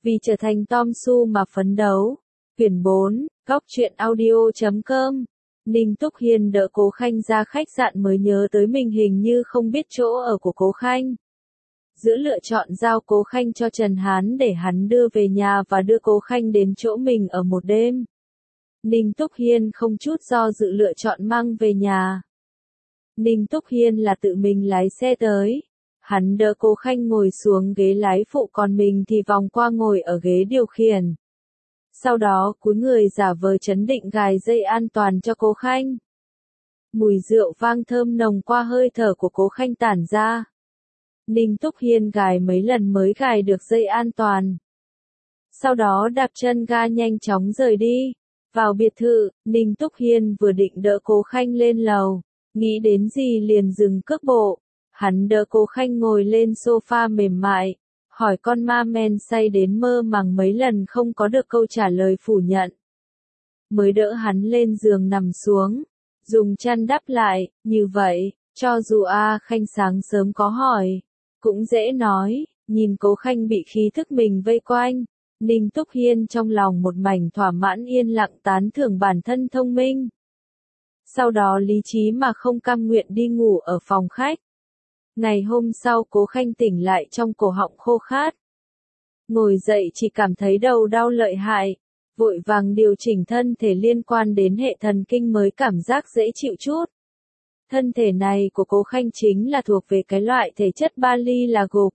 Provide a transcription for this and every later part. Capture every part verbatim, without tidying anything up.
Vì trở thành Tom Su mà phấn đấu. Quyển bốn, góc truyện audio chấm com. Ninh Túc Hiên đỡ Cố Khanh ra khách sạn mới nhớ tới mình hình như không biết chỗ ở của Cố Khanh. Giữa lựa chọn giao Cố Khanh cho Trần Hán để hắn đưa về nhà và đưa Cố Khanh đến chỗ mình ở một đêm, Ninh Túc Hiên không chút do dự lựa chọn mang về nhà. Ninh Túc Hiên là tự mình lái xe tới. Hắn đỡ Cố Khanh ngồi xuống ghế lái phụ còn mình thì vòng qua ngồi ở ghế điều khiển. Sau đó cúi người giả vờ trấn định gài dây an toàn cho Cố Khanh. Mùi rượu vang thơm nồng qua hơi thở của Cố Khanh tản ra. Ninh Túc Hiên gài mấy lần mới gài được dây an toàn. Sau đó đạp chân ga nhanh chóng rời đi. Vào biệt thự, Ninh Túc Hiên vừa định đỡ Cố Khanh lên lầu, nghĩ đến gì liền dừng cước bộ. Hắn đỡ Cố Khanh ngồi lên sofa mềm mại, hỏi con ma men say đến mơ màng mấy lần không có được câu trả lời phủ nhận. Mới đỡ hắn lên giường nằm xuống, dùng chăn đắp lại, như vậy, cho dù A Khanh sáng sớm có hỏi, cũng dễ nói. Nhìn Cố Khanh bị khí thức mình vây quanh, Ninh Túc Hiên trong lòng một mảnh thỏa mãn yên lặng tán thưởng bản thân thông minh. Sau đó lý trí mà không cam nguyện đi ngủ ở phòng khách. Ngày hôm sau Cố Khanh tỉnh lại trong cổ họng khô khát. Ngồi dậy chỉ cảm thấy đầu đau lợi hại, vội vàng điều chỉnh thân thể liên quan đến hệ thần kinh mới cảm giác dễ chịu chút. Thân thể này của Cố Khanh chính là thuộc về cái loại thể chất Bali là gục.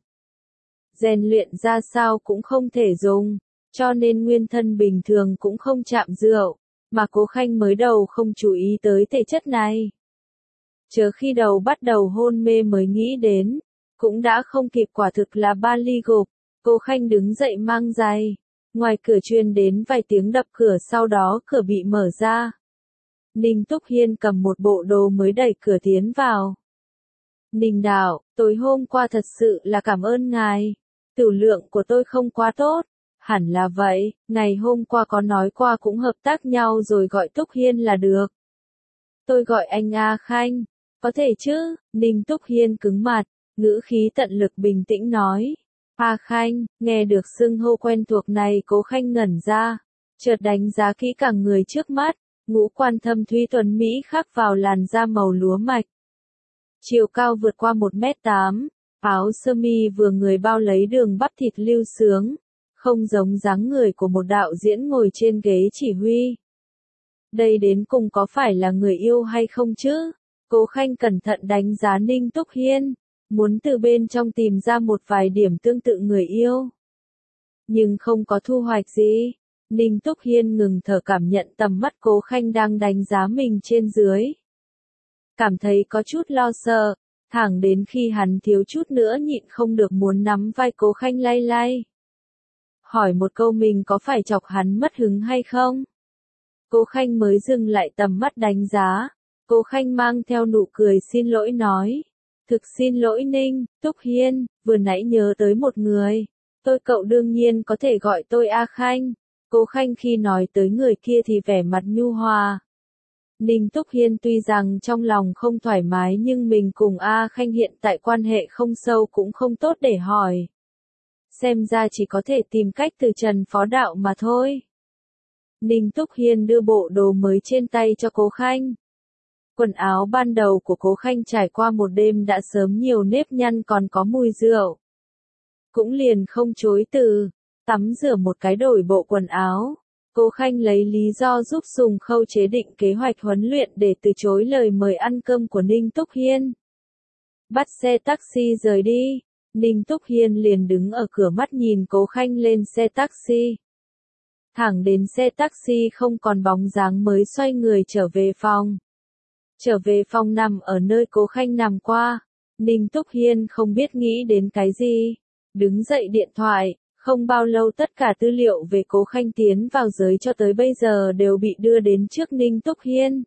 Rèn luyện ra sao cũng không thể dùng, cho nên nguyên thân bình thường cũng không chạm rượu, mà Cố Khanh mới đầu không chú ý tới thể chất này. Chờ khi đầu bắt đầu hôn mê mới nghĩ đến, cũng đã không kịp quả thực là Bali gục. Cố Khanh đứng dậy mang giày. Ngoài cửa truyền đến vài tiếng đập cửa sau đó cửa bị mở ra. Ninh Túc Hiên cầm một bộ đồ mới đẩy cửa tiến vào. Ninh đạo, tối hôm qua thật sự là cảm ơn ngài. Tiểu lượng của tôi không quá tốt. Hẳn là vậy, ngày hôm qua có nói qua cũng hợp tác nhau rồi gọi Túc Hiên là được. Tôi gọi anh A Khanh. Có thể chứ, Ninh Túc Hiên cứng mặt, ngữ khí tận lực bình tĩnh nói. A Khanh, nghe được xưng hô quen thuộc này Cố Khanh ngẩn ra, chợt đánh giá kỹ càng người trước mắt, ngũ quan thâm thúy tuấn Mỹ khắc vào làn da màu lúa mạch. Chiều cao vượt qua một mét tám, áo sơ mi vừa người bao lấy đường bắp thịt lưu sướng, không giống dáng người của một đạo diễn ngồi trên ghế chỉ huy. Đây đến cùng có phải là người yêu hay không chứ? Cố Khanh cẩn thận đánh giá Ninh Túc Hiên, muốn từ bên trong tìm ra một vài điểm tương tự người yêu. Nhưng không có thu hoạch gì. Ninh Túc Hiên ngừng thở cảm nhận tầm mắt Cố Khanh đang đánh giá mình trên dưới. Cảm thấy có chút lo sợ, thẳng đến khi hắn thiếu chút nữa nhịn không được muốn nắm vai Cố Khanh lay lay. Hỏi một câu mình có phải chọc hắn mất hứng hay không? Cố Khanh mới dừng lại tầm mắt đánh giá. Cố Khanh mang theo nụ cười xin lỗi nói. Thực xin lỗi Ninh, Túc Hiên, vừa nãy nhớ tới một người. Tôi cậu đương nhiên có thể gọi tôi A Khanh. Cố Khanh khi nói tới người kia thì vẻ mặt nhu hòa. Ninh Túc Hiên tuy rằng trong lòng không thoải mái nhưng mình cùng A Khanh hiện tại quan hệ không sâu cũng không tốt để hỏi. Xem ra chỉ có thể tìm cách từ Trần Phó Đạo mà thôi. Ninh Túc Hiên đưa bộ đồ mới trên tay cho Cố Khanh. Quần áo ban đầu của Cố Khanh trải qua một đêm đã sớm nhiều nếp nhăn còn có mùi rượu. Cũng liền không chối từ, tắm rửa một cái đổi bộ quần áo. Cố Khanh lấy lý do giúp Sùng Khâu chế định kế hoạch huấn luyện để từ chối lời mời ăn cơm của Ninh Túc Hiên. Bắt xe taxi rời đi, Ninh Túc Hiên liền đứng ở cửa mắt nhìn Cố Khanh lên xe taxi. Thẳng đến xe taxi không còn bóng dáng mới xoay người trở về phòng. Trở về phòng nằm ở nơi Cố Khanh nằm qua, Ninh Túc Hiên không biết nghĩ đến cái gì. Đứng dậy điện thoại, không bao lâu tất cả tư liệu về Cố Khanh tiến vào giới cho tới bây giờ đều bị đưa đến trước Ninh Túc Hiên.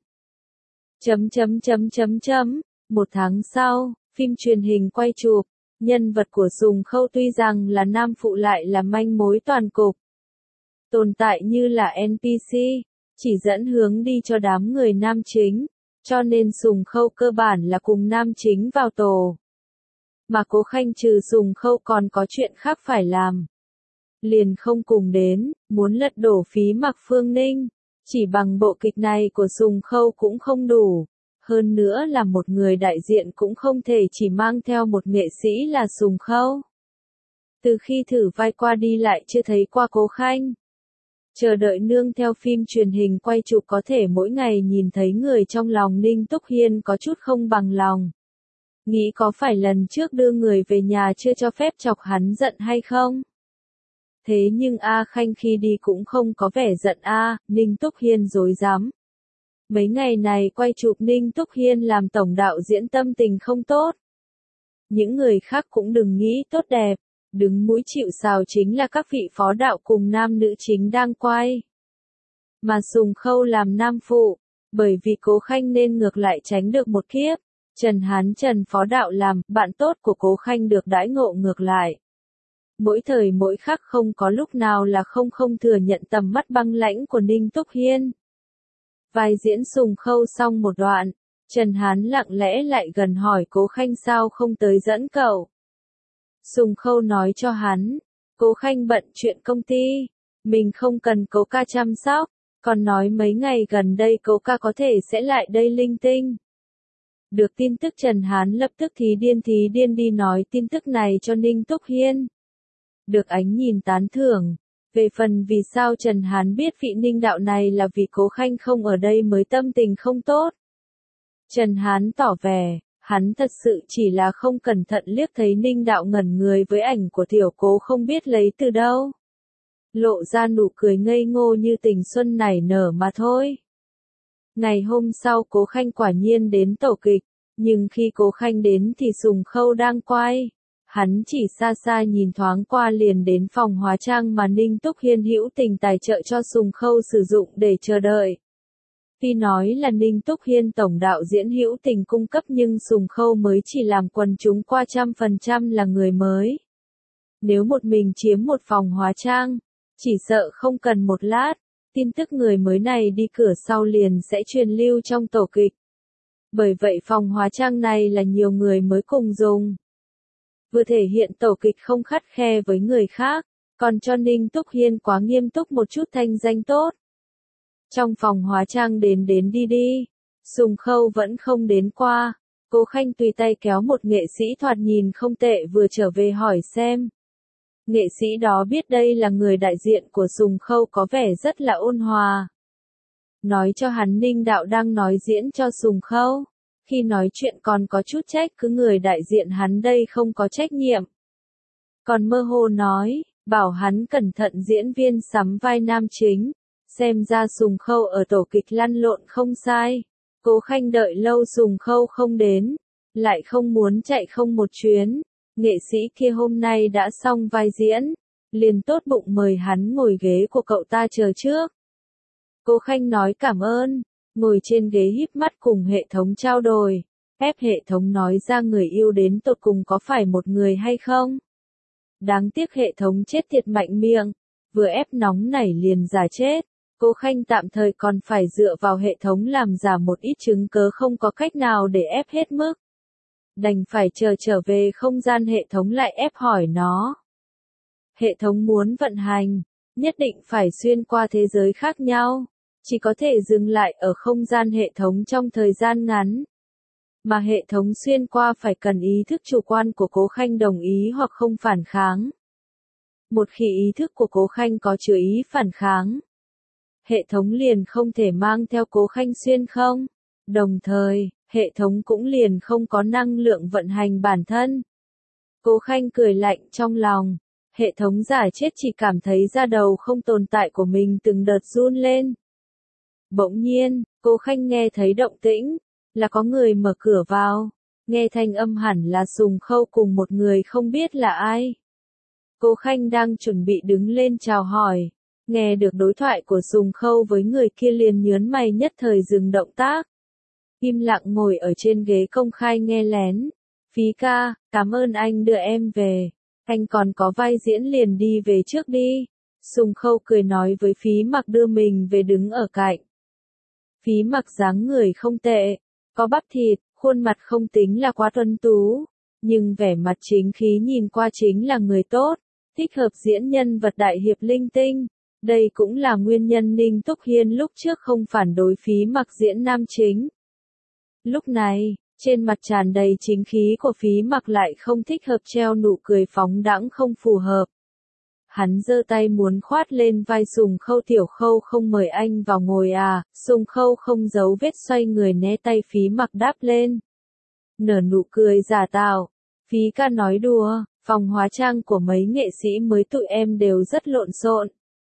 Chấm chấm chấm chấm chấm, một tháng sau, phim truyền hình quay chụp, nhân vật của Sùng Khâu tuy rằng là nam phụ lại là manh mối toàn cục. Tồn tại như là en pê xê, chỉ dẫn hướng đi cho đám người nam chính. Cho nên Sùng Khâu cơ bản là cùng nam chính vào tổ. Mà Cố Khanh trừ Sùng Khâu còn có chuyện khác phải làm. liền không cùng đến, muốn lật đổ Phí Mặc Phương Ninh. Chỉ bằng bộ kịch này của Sùng Khâu cũng không đủ. Hơn nữa là một người đại diện cũng không thể chỉ mang theo một nghệ sĩ là Sùng Khâu. Từ khi thử vai qua đi lại chưa thấy qua Cố Khanh. Chờ đợi nương theo phim truyền hình quay chụp có thể mỗi ngày nhìn thấy người trong lòng Ninh Túc Hiên có chút không bằng lòng. Nghĩ có phải lần trước đưa người về nhà chưa cho phép chọc hắn giận hay không? Thế nhưng A Khanh khi đi cũng không có vẻ giận A, Ninh Túc Hiên dối dám. Mấy ngày này quay chụp Ninh Túc Hiên làm tổng đạo diễn tâm tình không tốt. Những người khác cũng đừng nghĩ tốt đẹp, đứng mũi chịu sào chính là các vị phó đạo cùng nam nữ chính đang quay. Mà Sùng Khâu làm nam phụ, bởi vì Cố Khanh nên ngược lại tránh được một kiếp. Trần Hán Trần phó đạo làm, bạn tốt của Cố Khanh được đãi ngộ ngược lại. Mỗi thời mỗi khắc không có lúc nào là không không thừa nhận tầm mắt băng lãnh của Ninh Túc Hiên. Vai diễn Sùng Khâu xong một đoạn, Trần Hán lặng lẽ lại gần hỏi Cố Khanh sao không tới dẫn cậu. Sùng Khâu nói cho hắn, Cố Khanh bận chuyện công ty, mình không cần Cố ca chăm sóc, còn nói mấy ngày gần đây Cố ca có thể sẽ lại đây linh tinh. Được tin tức Trần Hán lập tức thí điên thí điên đi nói tin tức này cho Ninh Túc Hiên. Được ánh nhìn tán thưởng. Về phần vì sao Trần Hán biết vị Ninh đạo này là vì Cố Khanh không ở đây mới tâm tình không tốt. Trần Hán tỏ vẻ, hắn thật sự chỉ là không cẩn thận liếc thấy Ninh đạo ngẩn người với ảnh của tiểu Cố không biết lấy từ đâu. Lộ ra nụ cười ngây ngô như tình xuân nảy nở mà thôi. Ngày hôm sau Cố Khanh quả nhiên đến tổ kịch, nhưng khi Cố Khanh đến thì Sùng Khâu đang quay. Hắn chỉ xa xa nhìn thoáng qua liền đến phòng hóa trang mà Ninh Túc Hiên hữu tình tài trợ cho Sùng Khâu sử dụng để chờ đợi. Tuy nói là Ninh Túc Hiên tổng đạo diễn hữu tình cung cấp nhưng Sùng Khâu mới chỉ làm quần chúng qua trăm phần trăm là người mới. Nếu một mình chiếm một phòng hóa trang, chỉ sợ không cần một lát, tin tức người mới này đi cửa sau liền sẽ truyền lưu trong tổ kịch. Bởi vậy phòng hóa trang này là nhiều người mới cùng dùng. Vừa thể hiện tổ kịch không khắt khe với người khác, còn cho Ninh Túc Hiên quá nghiêm túc một chút thanh danh tốt. Trong phòng hóa trang đến đến đi đi, Sùng Khâu vẫn không đến qua, Cố Khanh tùy tay kéo một nghệ sĩ thoạt nhìn không tệ vừa trở về hỏi xem. Nghệ sĩ đó biết đây là người đại diện của Sùng Khâu có vẻ rất là ôn hòa. Nói cho hắn Ninh đạo đang nói diễn cho Sùng Khâu. Khi nói chuyện còn có chút trách cứ người đại diện hắn đây không có trách nhiệm. Còn mơ hồ nói, bảo hắn cẩn thận diễn viên sắm vai nam chính. Xem ra Sùng Khâu ở tổ kịch lăn lộn không sai. Cố Khanh đợi lâu Sùng Khâu không đến. Lại không muốn chạy không một chuyến. Nghệ sĩ kia hôm nay đã xong vai diễn. Liền tốt bụng mời hắn ngồi ghế của cậu ta chờ trước. Cố Khanh nói cảm ơn. Ngồi trên ghế híp mắt cùng hệ thống trao đổi, ép hệ thống nói ra người yêu đến tột cùng có phải một người hay không. Đáng tiếc hệ thống chết thiệt mạnh miệng, vừa ép nóng nảy liền giả chết, Cố Khanh tạm thời còn phải dựa vào hệ thống làm giả một ít chứng cớ không có cách nào để ép hết mức. Đành phải chờ trở về không gian hệ thống lại ép hỏi nó. Hệ thống muốn vận hành, nhất định phải xuyên qua thế giới khác nhau. Chỉ có thể dừng lại ở không gian hệ thống trong thời gian ngắn. Mà hệ thống xuyên qua phải cần ý thức chủ quan của Cố Khanh đồng ý hoặc không phản kháng. Một khi ý thức của Cố Khanh có chứa ý phản kháng, hệ thống liền không thể mang theo Cố Khanh xuyên không. Đồng thời, hệ thống cũng liền không có năng lượng vận hành bản thân. Cố Khanh cười lạnh trong lòng. Hệ thống giả chết chỉ cảm thấy da đầu không tồn tại của mình từng đợt run lên. Bỗng nhiên, Cố Khanh nghe thấy động tĩnh, là có người mở cửa vào, nghe thanh âm hẳn là Sùng Khâu cùng một người không biết là ai. Cố Khanh đang chuẩn bị đứng lên chào hỏi, nghe được đối thoại của Sùng Khâu với người kia liền nhớn mày nhất thời dừng động tác. Im lặng ngồi ở trên ghế công khai nghe lén. Phí ca, cảm ơn anh đưa em về, anh còn có vai diễn liền đi về trước đi. Sùng Khâu cười nói với Phí Mặc đưa mình về đứng ở cạnh. Phí Mặc dáng người không tệ, có bắp thịt, khuôn mặt không tính là quá tuấn tú, nhưng vẻ mặt chính khí nhìn qua chính là người tốt, thích hợp diễn nhân vật đại hiệp linh tinh. Đây cũng là nguyên nhân Ninh Túc Hiên lúc trước không phản đối Phí Mặc diễn nam chính. Lúc này, trên mặt tràn đầy chính khí của Phí Mặc lại không thích hợp treo nụ cười phóng đãng không phù hợp. Hắn giơ tay muốn khoát lên vai Sùng Khâu, Tiểu Khâu không mời anh vào ngồi à, Sùng Khâu không giấu vết xoay người né tay Phí Mặc đáp lên. Nở nụ cười giả tạo, Phí ca nói đùa, phòng hóa trang của mấy nghệ sĩ mới tụi em đều rất lộn xộn.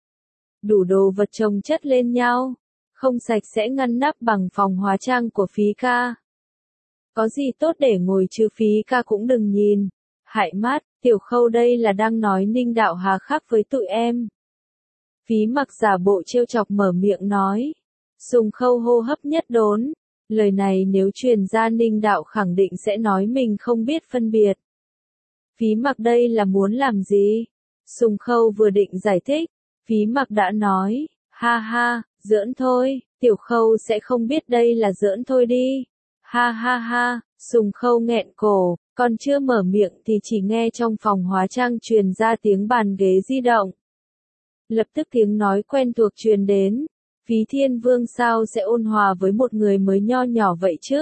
Đủ đồ vật chồng chất lên nhau, không sạch sẽ ngăn nắp bằng phòng hóa trang của Phí ca. Có gì tốt để ngồi chứ, Phí ca cũng đừng nhìn. Hại mắt, Tiểu Khâu đây là đang nói Ninh đạo hà khắc với tụi em. Phí Mặc giả bộ trêu chọc mở miệng nói. Sùng Khâu hô hấp nhất đốn. Lời này nếu truyền ra Ninh đạo khẳng định sẽ nói mình không biết phân biệt. Phí Mặc đây là muốn làm gì? Sùng Khâu vừa định giải thích. Phí Mặc đã nói, ha ha, giỡn thôi, Tiểu Khâu sẽ không biết đây là giỡn thôi đi. Ha ha ha, Sùng Khâu nghẹn cổ, còn chưa mở miệng thì chỉ nghe trong phòng hóa trang truyền ra tiếng bàn ghế di động. Lập tức tiếng nói quen thuộc truyền đến, Phí Thiên Vương sao sẽ ôn hòa với một người mới nho nhỏ vậy chứ?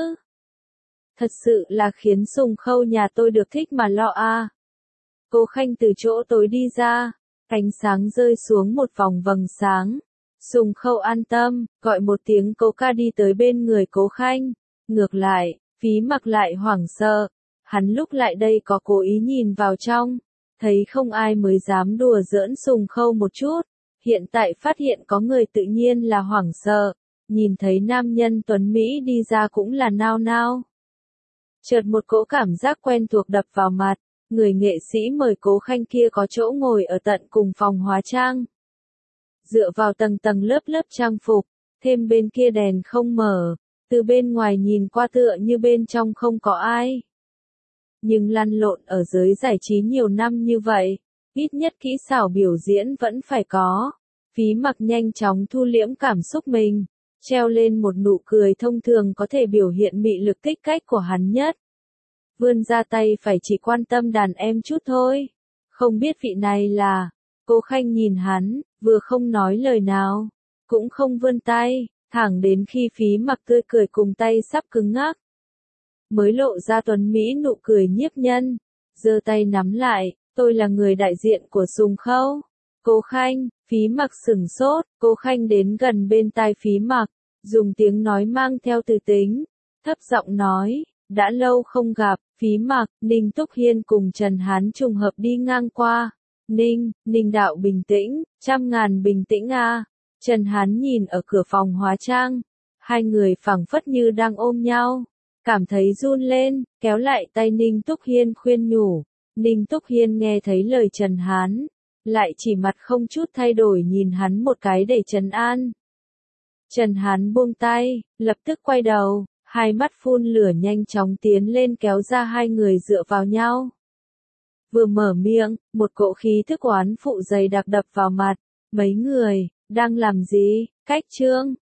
Thật sự là khiến Sùng Khâu nhà tôi được thích mà lo a. À. Cố Khanh từ chỗ tối đi ra, ánh sáng rơi xuống một vòng vầng sáng. Sùng Khâu an tâm, gọi một tiếng Cố ca đi tới bên người Cố Khanh. Ngược lại, Phí Mặc lại hoảng sợ. Hắn lúc lại đây có cố ý nhìn vào trong, thấy không ai mới dám đùa giỡn Sùng Khâu một chút. Hiện tại phát hiện có người tự nhiên là hoảng sợ, nhìn thấy nam nhân tuấn Mỹ đi ra cũng là nao nao. Chợt một cỗ cảm giác quen thuộc đập vào mặt, người nghệ sĩ mời Cố Khanh kia có chỗ ngồi ở tận cùng phòng hóa trang. Dựa vào tầng tầng lớp lớp trang phục, thêm bên kia đèn không mở, từ bên ngoài nhìn qua tựa như bên trong không có ai. Nhưng lăn lộn ở giới giải trí nhiều năm như vậy, ít nhất kỹ xảo biểu diễn vẫn phải có. Phí Mặc nhanh chóng thu liễm cảm xúc mình, treo lên một nụ cười thông thường có thể biểu hiện mị lực tích cách của hắn nhất. Vươn ra tay phải chỉ quan tâm đàn em chút thôi. Không biết vị này là, Cố Khanh nhìn hắn, vừa không nói lời nào, cũng không vươn tay, thẳng đến khi Phí Mặc tươi cười cùng tay sắp cứng ngắc. Mới lộ ra tuấn Mỹ nụ cười nhiếp nhân, giơ tay nắm lại, tôi là người đại diện của Sùng Khâu. Cố Khanh, Phí Mặc sửng sốt, Cố Khanh đến gần bên tai Phí Mặc, dùng tiếng nói mang theo từ tính, thấp giọng nói, đã lâu không gặp, Phí Mặc, Ninh Túc Hiên cùng Trần Hán trùng hợp đi ngang qua. Ninh, Ninh đạo bình tĩnh, trăm ngàn bình tĩnh a. À. Trần Hán nhìn ở cửa phòng hóa trang, hai người phảng phất như đang ôm nhau, cảm thấy run lên, kéo lại tay Ninh Túc Hiên khuyên nhủ. Ninh Túc Hiên nghe thấy lời Trần Hán, lại chỉ mặt không chút thay đổi nhìn hắn một cái để trấn an. Trần Hán buông tay, lập tức quay đầu, hai mắt phun lửa nhanh chóng tiến lên kéo ra hai người dựa vào nhau. Vừa mở miệng, một cỗ khí thức oán phụ dày đặc đập vào mặt, mấy người, đang làm gì, cách trương,